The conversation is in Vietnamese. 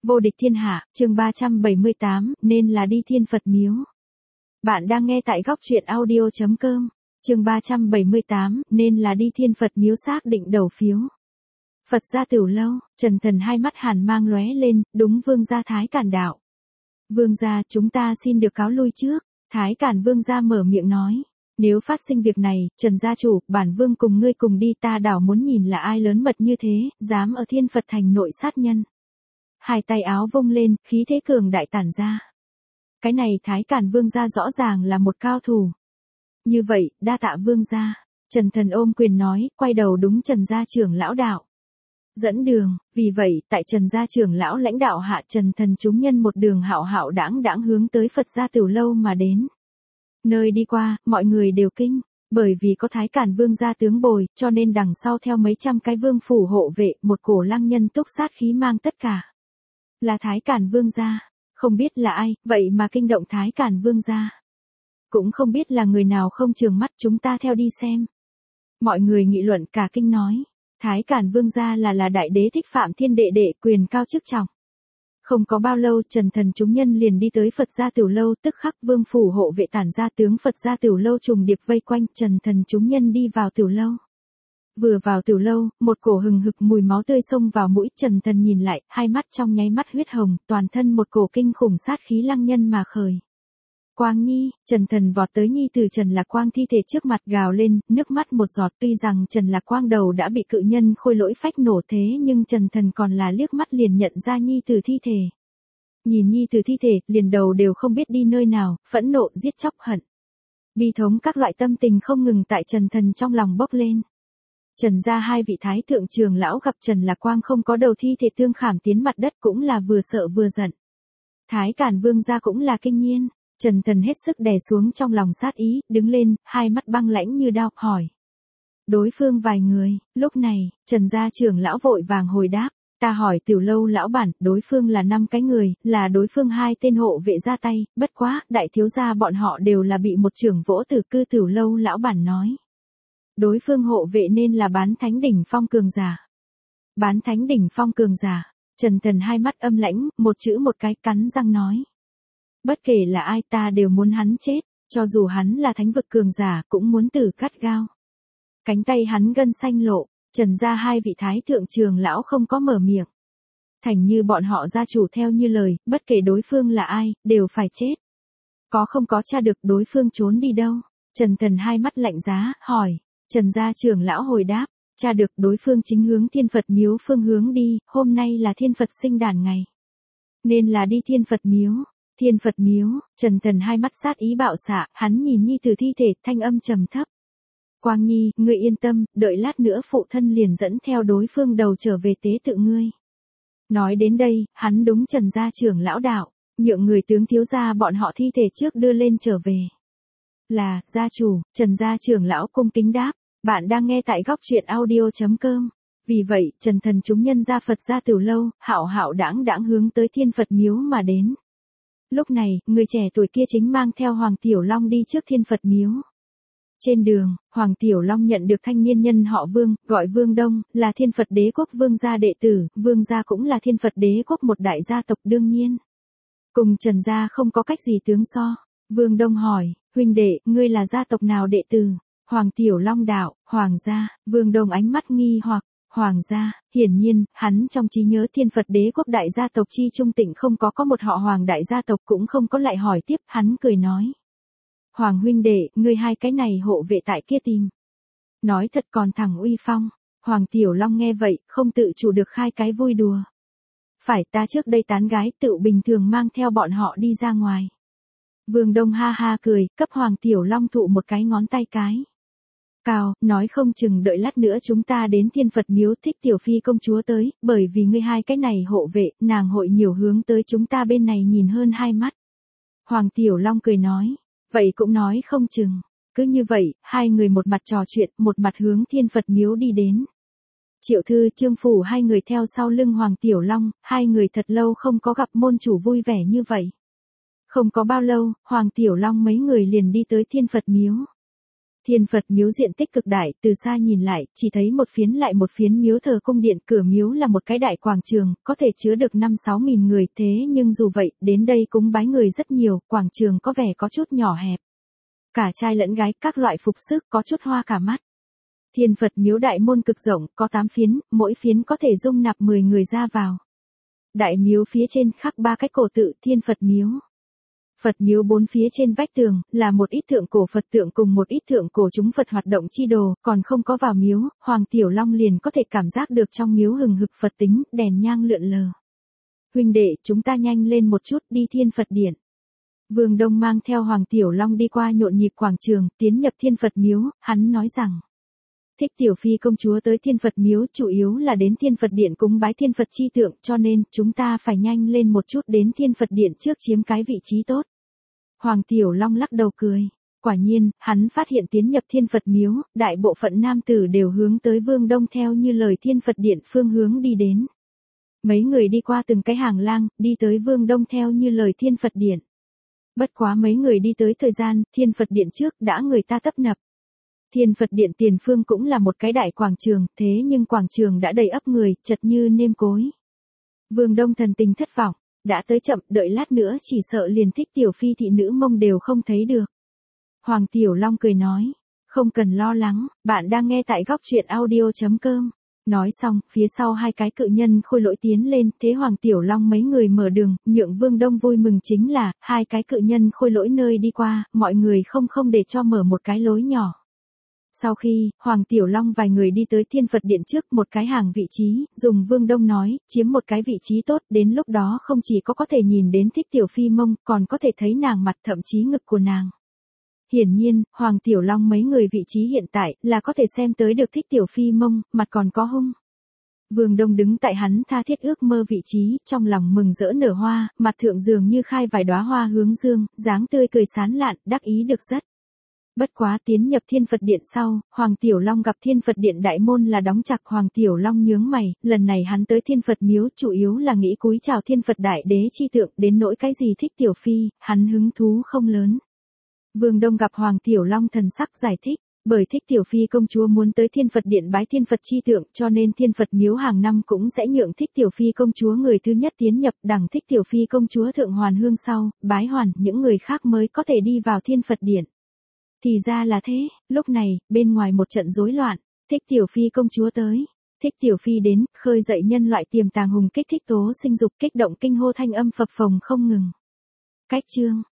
Vô địch thiên hạ, chương 378, nên là đi Thiên Phật miếu. Bạn đang nghe tại góc truyện audio.com, chương 378, nên là đi Thiên Phật miếu xác định đầu phiếu. Phật gia Tửu Lâu, Trần Thần hai mắt hàn mang lóe lên, đúng Vương gia Thái Cản đạo. Vương gia, chúng ta xin được cáo lui trước. Thái Cản Vương gia mở miệng nói. Nếu phát sinh việc này, Trần gia chủ, bản vương cùng ngươi cùng đi, ta đảo muốn nhìn là ai lớn mật như thế, dám ở Thiên Phật thành nội sát nhân. Hai tay áo vung lên, khí thế cường đại tản ra. Cái này Thái Cản Vương gia rõ ràng là một cao thủ. Như vậy, đa tạ vương gia. Trần Thần ôm quyền nói, quay đầu đúng Trần gia trưởng lão đạo. Dẫn đường, vì vậy, tại Trần gia trưởng lão lãnh đạo hạ, Trần Thần chúng nhân một đường hạo hạo đãng đãng hướng tới Phật gia Tửu Lâu mà đến. Nơi đi qua, mọi người đều kinh, bởi vì có Thái Cản Vương gia tướng bồi, cho nên đằng sau theo mấy trăm cái vương phủ hộ vệ, một cổ lăng nhân túc sát khí mang tất cả. Là Thái Cản Vương gia, không biết là ai, vậy mà kinh động Thái Cản Vương gia. Cũng không biết là người nào không chừng mắt, chúng ta theo đi xem. Mọi người nghị luận cả kinh nói, Thái Cản Vương gia là đại đế Thích Phạm Thiên đệ đệ, quyền cao chức trọng. Không có bao lâu, Trần Thần chúng nhân liền đi tới Phật gia Tửu Lâu, tức khắc vương phủ hộ vệ tản ra tướng Phật gia Tửu Lâu trùng điệp vây quanh, Trần Thần chúng nhân đi vào Tửu Lâu. Vừa vào Tửu Lâu, một cổ hừng hực mùi máu tươi xông vào mũi, Trần Thần nhìn lại, hai mắt trong nháy mắt huyết hồng, toàn thân một cổ kinh khủng sát khí lăng nhân mà khởi. Quang Nhi, Trần Thần vọt tới Nhi Tử Trần Lạc Quang thi thể trước mặt gào lên, nước mắt một giọt, tuy rằng Trần Lạc Quang đầu đã bị cự nhân khôi lỗi phách nổ thế nhưng Trần Thần còn là liếc mắt liền nhận ra Nhi Tử thi thể. Nhìn Nhi Tử thi thể, liền đầu đều không biết đi nơi nào, phẫn nộ, giết chóc, hận. Bi thống các loại tâm tình không ngừng tại Trần Thần trong lòng bốc lên. Trần gia hai vị thái thượng trưởng lão gặp Trần Lạc Quang không có đầu thi thể tương khảm tiến mặt đất cũng là vừa sợ vừa giận. Thái Cản Vương gia cũng là kinh nhiên. Trần Thần hết sức đè xuống trong lòng sát ý, đứng lên, hai mắt băng lãnh như đao, hỏi. Đối phương vài người, lúc này, Trần gia trưởng lão vội vàng hồi đáp, ta hỏi Tửu Lâu lão bản, đối phương là 5 cái người, là đối phương 2 tên hộ vệ ra tay, bất quá, đại thiếu gia bọn họ đều là bị một trưởng vỗ tử cư. Tửu Lâu lão bản nói. Đối phương hộ vệ nên là bán thánh đỉnh phong cường giả. Bán thánh đỉnh phong cường giả, Trần Thần hai mắt âm lãnh, một chữ một cái cắn răng nói. Bất kể là ai ta đều muốn hắn chết, cho dù hắn là thánh vực cường giả cũng muốn tử cắt gao. Cánh tay hắn gân xanh lộ, Trần gia hai vị thái thượng trưởng lão không có mở miệng. Thành như bọn họ gia chủ theo như lời, bất kể đối phương là ai, đều phải chết. Có không có tra được đối phương trốn đi đâu? Trần Thần hai mắt lạnh giá, hỏi. Trần gia trưởng lão hồi đáp, tra được đối phương chính hướng Thiên Phật miếu phương hướng đi, hôm nay là Thiên Phật sinh đàn ngày. Nên là đi Thiên Phật miếu. Thiên Phật miếu, Trần Thần hai mắt sát ý bạo xạ, hắn nhìn Nhi Tử thi thể, thanh âm trầm thấp. Quang Nhi, ngươi yên tâm, đợi lát nữa phụ thân liền dẫn theo đối phương đầu trở về tế tự ngươi. Nói đến đây, hắn đúng Trần gia trưởng lão đạo, nhượng người tướng thiếu gia bọn họ thi thể trước đưa lên trở về. Là, gia chủ, Trần gia trưởng lão cung kính đáp, bạn đang nghe tại góc truyện audio.com. Vì vậy, Trần Thần chúng nhân ra Phật gia Tửu Lâu, hạo hạo đãng đãng hướng tới Thiên Phật miếu mà đến. Lúc này, người trẻ tuổi kia chính mang theo Hoàng Tiểu Long đi trước Thiên Phật miếu. Trên đường, Hoàng Tiểu Long nhận được thanh niên nhân họ Vương, gọi Vương Đông, là Thiên Phật đế quốc Vương gia đệ tử, Vương gia cũng là Thiên Phật đế quốc một đại gia tộc đương nhiên. Cùng Trần gia không có cách gì tướng so. Vương Đông hỏi, huynh đệ, ngươi là gia tộc nào đệ tử? Hoàng Tiểu Long đạo, Hoàng gia. Vương Đông ánh mắt nghi hoặc. Hoàng gia, hiển nhiên, hắn trong trí nhớ Thiên Phật đế quốc đại gia tộc chi trung tịnh không có một họ Hoàng đại gia tộc cũng không có lại hỏi tiếp, hắn cười nói. Hoàng huynh đệ, ngươi hai cái này hộ vệ tại kia tìm. Nói thật còn thẳng uy phong. Hoàng Tiểu Long nghe vậy, không tự chủ được khai cái vui đùa. Phải ta trước đây tán gái tự bình thường mang theo bọn họ đi ra ngoài. Vương Đông ha ha cười, cấp Hoàng Tiểu Long thụ một cái ngón tay cái. Cao, nói không chừng đợi lát nữa chúng ta đến Thiên Phật miếu Thích Tiểu Phi công chúa tới, bởi vì ngươi hai cái này hộ vệ, nàng hội nhiều hướng tới chúng ta bên này nhìn hơn hai mắt. Hoàng Tiểu Long cười nói, vậy cũng nói không chừng. Cứ như vậy, hai người một mặt trò chuyện, một mặt hướng Thiên Phật miếu đi đến. Triệu Thư, Trương Phủ hai người theo sau lưng Hoàng Tiểu Long, hai người thật lâu không có gặp môn chủ vui vẻ như vậy. Không có bao lâu, Hoàng Tiểu Long mấy người liền đi tới Thiên Phật miếu. Thiên Phật miếu diện tích cực đại, từ xa nhìn lại, chỉ thấy một phiến lại một phiến miếu thờ cung điện, cửa miếu là một cái đại quảng trường, có thể chứa được 5-6 nghìn người, thế nhưng dù vậy, đến đây cúng bái người rất nhiều, quảng trường có vẻ có chút nhỏ hẹp. Cả trai lẫn gái, các loại phục sức, có chút hoa cả mắt. Thiên Phật miếu đại môn cực rộng, có 8 phiến, mỗi phiến có thể dung nạp 10 người ra vào. Đại miếu phía trên khắc 3 cái cổ tự Thiên Phật miếu. Phật miếu 4 phía trên vách tường, là một ít thượng cổ Phật tượng cùng một ít thượng cổ chúng Phật hoạt động chi đồ, còn không có vào miếu, Hoàng Tiểu Long liền có thể cảm giác được trong miếu hừng hực Phật tính, đèn nhang lượn lờ. Huynh đệ, chúng ta nhanh lên một chút đi Thiên Phật điện. Vương Đông mang theo Hoàng Tiểu Long đi qua nhộn nhịp quảng trường, tiến nhập Thiên Phật miếu, hắn nói rằng. Thích Tiểu Phi công chúa tới Thiên Phật miếu chủ yếu là đến Thiên Phật điện cúng bái Thiên Phật chi tượng, cho nên chúng ta phải nhanh lên một chút đến Thiên Phật điện trước chiếm cái vị trí tốt. Hoàng Tiểu Long lắc đầu cười. Quả nhiên, hắn phát hiện tiến nhập Thiên Phật miếu, đại bộ phận nam tử đều hướng tới Vương Đông theo như lời Thiên Phật điện phương hướng đi đến. Mấy người đi qua từng cái hàng lang, đi tới Vương Đông theo như lời Thiên Phật điện. Bất quá mấy người đi tới thời gian, Thiên Phật điện trước đã người ta tấp nập. Thiên Phật điện tiền phương cũng là một cái đại quảng trường, thế nhưng quảng trường đã đầy ắp người, chật như nêm cối. Vương Đông thần tình thất vọng, đã tới chậm, đợi lát nữa chỉ sợ liền Thích Tiểu Phi thị nữ mông đều không thấy được. Hoàng Tiểu Long cười nói, không cần lo lắng, bạn đang nghe tại góc truyện audio.com. Nói xong, phía sau hai cái cự nhân khôi lỗi tiến lên, thế Hoàng Tiểu Long mấy người mở đường, nhượng Vương Đông vui mừng chính là, hai cái cự nhân khôi lỗi nơi đi qua, mọi người không để cho mở một cái lối nhỏ. Sau khi, Hoàng Tiểu Long vài người đi tới Thiên Phật điện trước một cái hàng vị trí, dùng Vương Đông nói, chiếm một cái vị trí tốt, đến lúc đó không chỉ có thể nhìn đến Thích Tiểu Phi mông, còn có thể thấy nàng mặt thậm chí ngực của nàng. Hiển nhiên, Hoàng Tiểu Long mấy người vị trí hiện tại là có thể xem tới được Thích Tiểu Phi mông, mặt còn có hung. Vương Đông đứng tại hắn tha thiết ước mơ vị trí, trong lòng mừng rỡ nở hoa, mặt thượng dường như khai vài đóa hoa hướng dương, dáng tươi cười sán lạn, đắc ý được rất. Bất quá tiến nhập Thiên Phật điện sau, Hoàng Tiểu Long gặp Thiên Phật điện đại môn là đóng chặt, Hoàng Tiểu Long nhướng mày, lần này hắn tới Thiên Phật miếu chủ yếu là nghĩ cúi chào Thiên Phật đại đế chi tượng, đến nỗi cái gì Thích Tiểu Phi, hắn hứng thú không lớn. Vương Đông gặp Hoàng Tiểu Long thần sắc giải thích, bởi Thích Tiểu Phi công chúa muốn tới Thiên Phật điện bái Thiên Phật chi tượng, cho nên Thiên Phật miếu hàng năm cũng sẽ nhượng Thích Tiểu Phi công chúa người thứ nhất tiến nhập, đằng Thích Tiểu Phi công chúa thượng hoàn hương sau, bái hoàn, những người khác mới có thể đi vào Thiên Phật điện. Thì ra là thế, lúc này, bên ngoài một trận rối loạn, Thích Tiểu Phi công chúa tới. Thích Tiểu Phi đến, khơi dậy nhân loại tiềm tàng hùng kích thích tố sinh dục, kích động kinh hô thanh âm phập phồng không ngừng. Cách chương